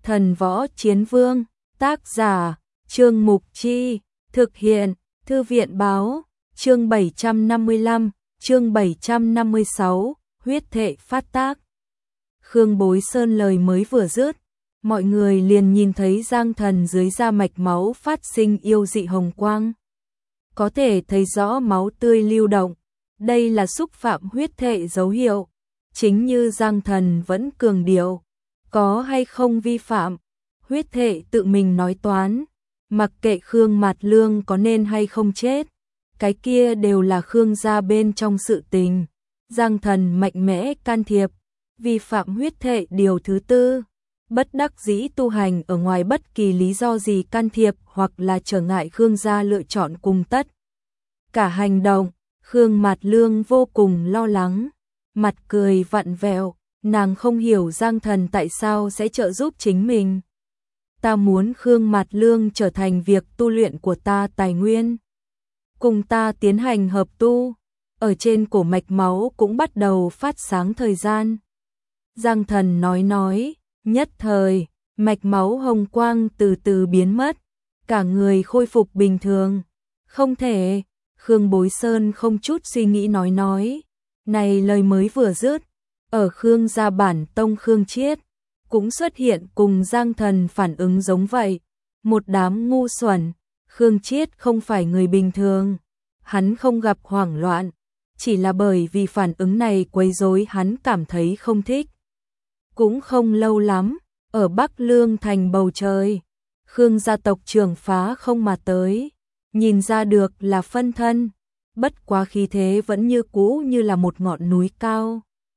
Thần Võ Chiến Vương, tác giả, Trương Mục Chi, thực hiện, Thư viện Báo, chương 755, chương 756, huyết thệ phát tác. Khương Bối Sơn lời mới vừa dứt, mọi người liền nhìn thấy Giang Thần dưới da mạch máu phát sinh yêu dị hồng quang. Có thể thấy rõ máu tươi lưu động, đây là xúc phạm huyết thệ dấu hiệu. Chính như Giang Thần vẫn cường điệu, có hay không vi phạm, huyết thệ tự mình nói toán, mặc kệ Khương Mạt Lương có nên hay không chết, cái kia đều là Khương gia bên trong sự tình. Giang Thần mạnh mẽ can thiệp, vi phạm huyết thệ điều thứ 4, bất đắc dĩ tu hành ở ngoài bất kỳ lý do gì can thiệp hoặc là trở ngại Khương gia lựa chọn cùng tất. Cả hành động, Khương Mạt Lương vô cùng lo lắng, mặt cười vặn vẹo, nàng không hiểu Giang Thần tại sao sẽ trợ giúp chính mình. Ta muốn Khương Mạt Lương trở thành việc tu luyện của ta tài nguyên. Cùng ta tiến hành hợp tu, ở trên cổ mạch máu cũng bắt đầu phát sáng thời gian. Giang Thần nói, nhất thời, mạch máu hồng quang từ từ biến mất, cả người khôi phục bình thường. Không thể, Khương Bối Sơn không chút suy nghĩ nói. Này lời mới vừa dứt, ở Khương gia bản tông Khương Chiết, cũng xuất hiện cùng Giang Thần phản ứng giống vậy. Một đám ngu xuẩn, Khương Chiết không phải người bình thường, hắn không gặp hoảng loạn, chỉ là bởi vì phản ứng này quấy rối hắn cảm thấy không thích. Cũng không lâu lắm, ở Bắc Lương thành bầu trời, Khương gia tộc trưởng phá không mà tới, nhìn ra được là phân thân, bất quá khí thế vẫn như cũ như là một ngọn núi cao.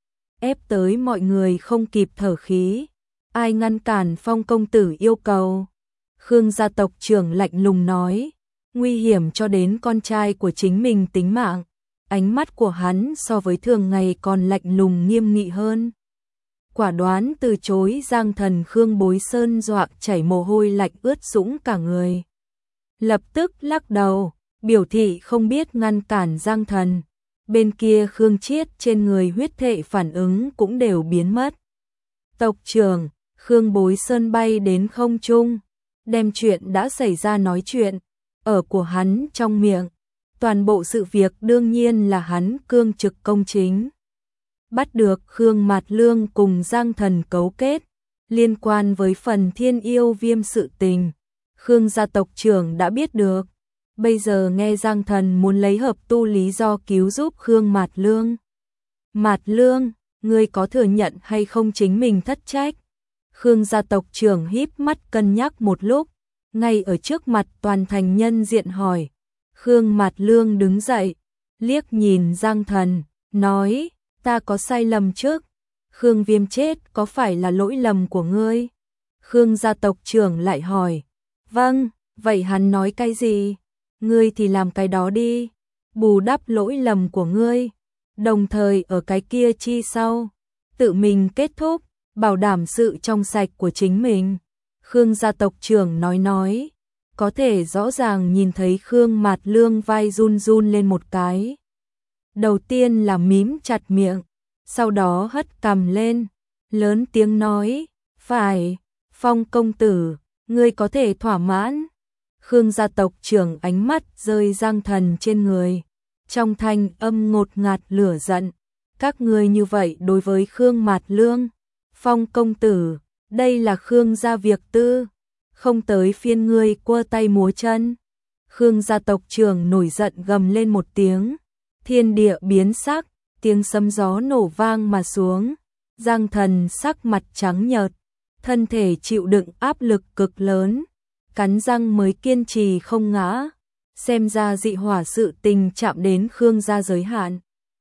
Ép tới mọi người không kịp thở khí, ai ngăn cản Phong công tử yêu cầu. Khương gia tộc trưởng lạnh lùng nói, nguy hiểm cho đến con trai của chính mình tính mạng, ánh mắt của hắn so với thường ngày còn lạnh lùng nghiêm nghị hơn. Quả đoán từ chối Giang Thần. Khương Bối Sơn dọa chảy mồ hôi lạnh ướt sũng cả người. Lập tức lắc đầu, biểu thị không biết ngăn cản Giang Thần. Bên kia Khương Chiết trên người huyết thệ phản ứng cũng đều biến mất. Tộc trưởng, Khương Bối Sơn bay đến không trung, đem chuyện đã xảy ra nói chuyện, ở của hắn trong miệng. Toàn bộ sự việc đương nhiên là hắn cương trực công chính. Bắt được Khương Mạt Lương cùng Giang Thần cấu kết, liên quan với phần Thiên Yêu Viêm sự tình. Khương gia tộc trưởng đã biết được, bây giờ nghe Giang Thần muốn lấy hợp tu lý do cứu giúp Khương Mạt Lương. Mạt Lương, ngươi có thừa nhận hay không chính mình thất trách? Khương gia tộc trưởng híp mắt cân nhắc một lúc, ngay ở trước mặt toàn thành nhân diện hỏi. Khương Mạt Lương đứng dậy, liếc nhìn Giang Thần, nói, ta có sai lầm trước, Khương Viêm chết có phải là lỗi lầm của ngươi? Khương gia tộc trưởng lại hỏi, vâng, vậy hắn nói cái gì? Ngươi thì làm cái đó đi, bù đắp lỗi lầm của ngươi, đồng thời ở cái kia chi sau, tự mình kết thúc, bảo đảm sự trong sạch của chính mình. Khương gia tộc trưởng nói, có thể rõ ràng nhìn thấy Khương Mạt Lương vai run run lên một cái. Đầu tiên là mím chặt miệng, sau đó hất cằm lên, lớn tiếng nói, phải, Phong công tử, ngươi có thể thỏa mãn. Khương gia tộc trưởng ánh mắt rơi Giang Thần trên người, trong thanh âm ngột ngạt lửa giận, các ngươi như vậy đối với Khương Mạt Lương. Phong công tử, đây là Khương gia việc tư, không tới phiên ngươi quơ tay múa chân. Khương gia tộc trưởng nổi giận gầm lên một tiếng, thiên địa biến sắc, tiếng sấm gió nổ vang mà xuống. Giang Thần sắc mặt trắng nhợt, thân thể chịu đựng áp lực cực lớn, cắn răng mới kiên trì không ngã. Xem ra dị hỏa sự tình chạm đến Khương gia giới hạn.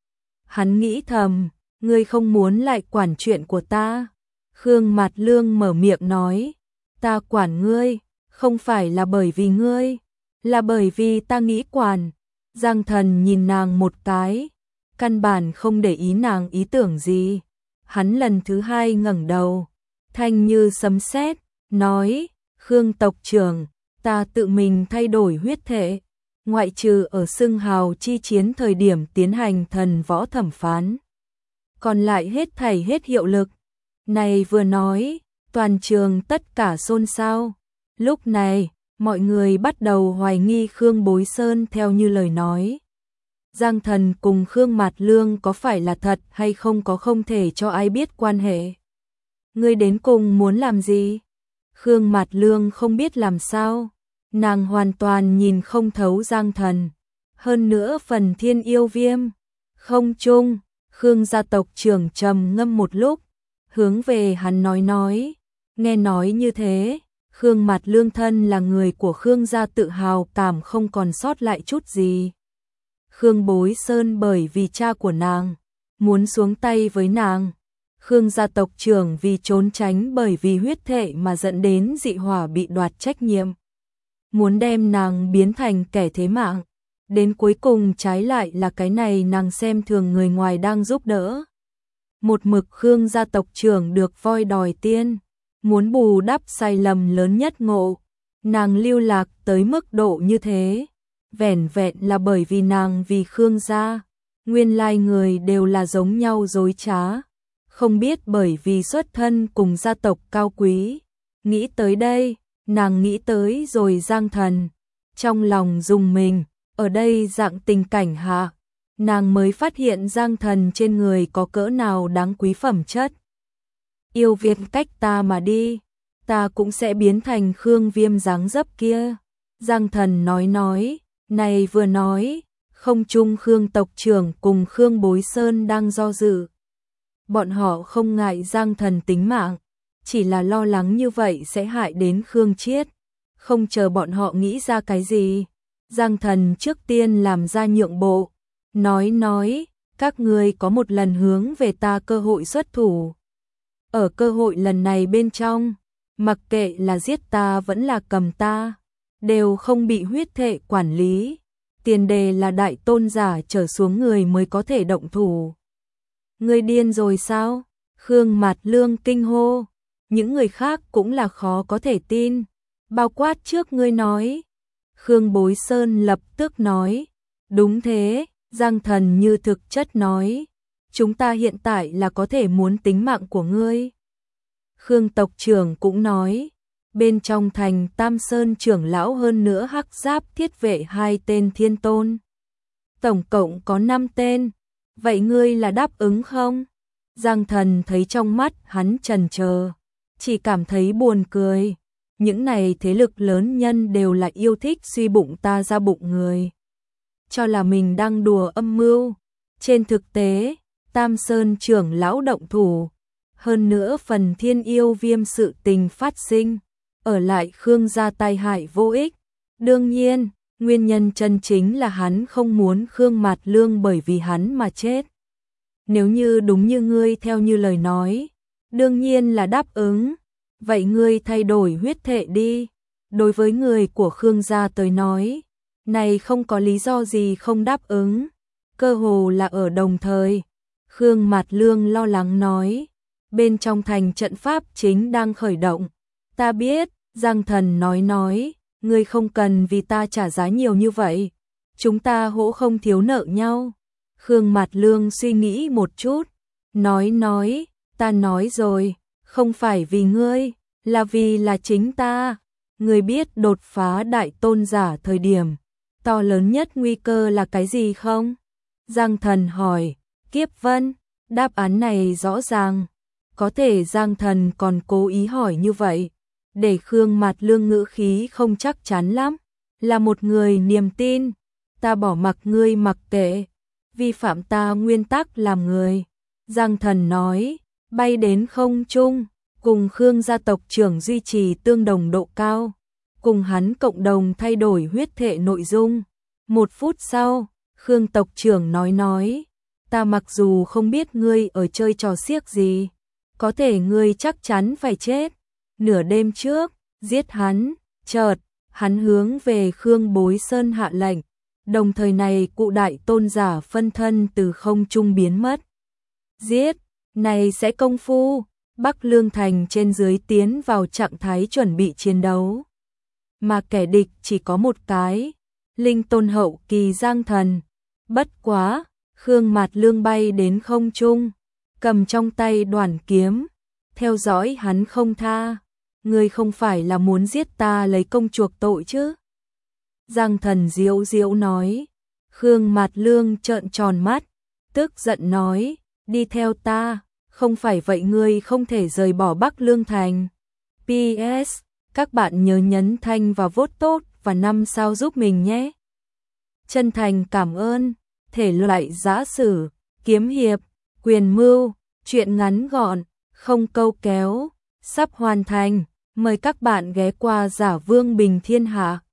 Hắn nghĩ thầm, ngươi không muốn lại quản chuyện của ta. Khương Mạt Lương mở miệng nói, ta quản ngươi, không phải là bởi vì ngươi, là bởi vì ta nghĩ quản. Giang Thần nhìn nàng một cái, căn bản không để ý nàng ý tưởng gì. Hắn lần thứ hai ngẩng đầu, thanh như sấm sét, nói, Khương tộc trưởng, ta tự mình thay đổi huyết thể, ngoại trừ ở xưng hào chi chiến thời điểm tiến hành thần võ thẩm phán. Còn lại hết thảy hết hiệu lực. Này vừa nói, Toàn trường tất cả xôn xao. Lúc này, mọi người bắt đầu hoài nghi Khương Bối Sơn theo như lời nói. Giang Thần cùng Khương Mạt Lương có phải là thật hay không có không thể cho ai biết quan hệ. Ngươi đến cùng muốn làm gì? Khương Mạt Lương không biết làm sao. Nàng hoàn toàn nhìn không thấu Giang Thần. Hơn nữa phần Thiên Yêu Viêm. Không chung, Khương gia tộc trưởng trầm ngâm một lúc. Hướng về hắn nói. Nghe nói như thế, Khương Mạt Lương thân là người của Khương gia tự hào cảm không còn sót lại chút gì. Khương Bối Sơn bởi vì cha của nàng, muốn xuống tay với nàng. Khương gia tộc trưởng vì trốn tránh bởi vì huyết thệ mà dẫn đến dị hỏa bị đoạt trách nhiệm. Muốn đem nàng biến thành kẻ thế mạng. Đến cuối cùng trái lại là cái này nàng xem thường người ngoài đang giúp đỡ. Một mực Khương gia tộc trưởng được voi đòi tiên. Muốn bù đắp sai lầm lớn nhất ngộ. Nàng lưu lạc tới mức độ như thế. Vẻn vẹn là bởi vì nàng vì Khương gia. Nguyên lai người đều là giống nhau dối trá. Không biết bởi vì xuất thân cùng gia tộc cao quý. Nghĩ tới đây, nàng nghĩ tới rồi Giang Thần. Trong lòng rùng mình, ở đây dạng tình cảnh hạ. Nàng mới phát hiện Giang Thần trên người có cỡ nào đáng quý phẩm chất. Yêu Việt cách ta mà đi, ta cũng sẽ biến thành Khương Viêm dáng dấp kia. Giang Thần nói, này vừa nói, không chung Khương tộc trưởng cùng Khương Bối Sơn đang do dự. Bọn họ không ngại Giang Thần tính mạng, chỉ là lo lắng như vậy sẽ hại đến Khương Chiết. Không chờ bọn họ nghĩ ra cái gì, Giang Thần trước tiên làm ra nhượng bộ, nói, các ngươi có một lần hướng về ta cơ hội xuất thủ. Ở cơ hội lần này bên trong, mặc kệ là giết ta vẫn là cầm ta, đều không bị huyết thệ quản lý. Tiền đề là đại tôn giả trở xuống người mới có thể động thủ. Ngươi điên rồi sao? Khương Mạt Lương kinh hô. Những người khác cũng là khó có thể tin. Bao quát trước ngươi nói. Khương Bối Sơn lập tức nói. Đúng thế, Giang Thần như thực chất nói. Chúng ta hiện tại là có thể muốn tính mạng của ngươi. Khương tộc trưởng cũng nói. Bên trong thành Tam Sơn trưởng lão hơn nữa hắc giáp thiết vệ 2 tên thiên tôn. Tổng cộng có 5 tên. Vậy ngươi là đáp ứng không? Giang Thần thấy trong mắt hắn chần chờ, chỉ cảm thấy buồn cười. Những này thế lực lớn nhân đều là yêu thích suy bụng ta ra bụng người. Cho là mình đang đùa âm mưu. Trên thực tế, Tam Sơn trưởng lão động thủ. Hơn nữa phần Thiên Yêu Viêm sự tình phát sinh. Ở lại Khương gia tai hại vô ích. Đương nhiên, nguyên nhân chân chính là hắn không muốn Khương Mạt Lương bởi vì hắn mà chết. Nếu như đúng như ngươi theo như lời nói, đương nhiên là đáp ứng. Vậy ngươi thay đổi huyết thệ đi. Đối với người của Khương gia tới nói, này không có lý do gì không đáp ứng. Cơ hồ là ở đồng thời. Khương Mạt Lương lo lắng nói, bên trong thành trận pháp chính đang khởi động. Ta biết, Giang Thần nói, ngươi không cần vì ta trả giá nhiều như vậy. Chúng ta hỗ không thiếu nợ nhau. Khương Mạt Lương suy nghĩ một chút, nói, ta nói rồi, không phải vì ngươi, là vì là chính ta. Ngươi biết đột phá đại tôn giả thời điểm, to lớn nhất nguy cơ là cái gì không? Giang Thần hỏi, Kiếp Vân, đáp án này rõ ràng. Có thể Giang Thần còn cố ý hỏi như vậy, để Khương Mạt Lương ngữ khí không chắc chắn lắm. Là một người niềm tin, ta bỏ mặc ngươi mặc kệ, vi phạm ta nguyên tắc làm người. Giang Thần nói, bay đến không trung, cùng Khương gia tộc trưởng duy trì tương đồng độ cao, cùng hắn cộng đồng thay đổi huyết thệ nội dung. 1 phút sau, Khương tộc trưởng nói, ta mặc dù không biết ngươi ở chơi trò xiếc gì, có thể ngươi chắc chắn phải chết. Nửa đêm trước, giết hắn. Chợt, hắn hướng về Khương Bối Sơn hạ lệnh. Đồng thời này cụ đại tôn giả phân thân từ không trung biến mất. Giết, này sẽ công phu. Bắc Lương Thành trên dưới tiến vào trạng thái chuẩn bị chiến đấu. Mà kẻ địch chỉ có một cái. Linh tôn hậu kỳ Giang Thần. Bất quá, Khương Mạt Lương bay đến không trung, cầm trong tay đoản kiếm. theo dõi hắn không tha. Ngươi không phải là muốn giết ta lấy công chuộc tội chứ? Giang Thần diếu diếu nói. Khương Mạt Lương trợn tròn mắt, tức giận nói, đi theo ta, không phải vậy ngươi không thể rời bỏ Bắc Lương Thành. PS, các bạn nhớ nhấn thanh và vote tốt và 5 sao giúp mình nhé. Chân thành cảm ơn. Thể loại giã sử, kiếm hiệp, quyền mưu, truyện ngắn gọn, không câu kéo, sắp hoàn thành. Mời các bạn ghé qua Giả Vương Bình Thiên Hạ.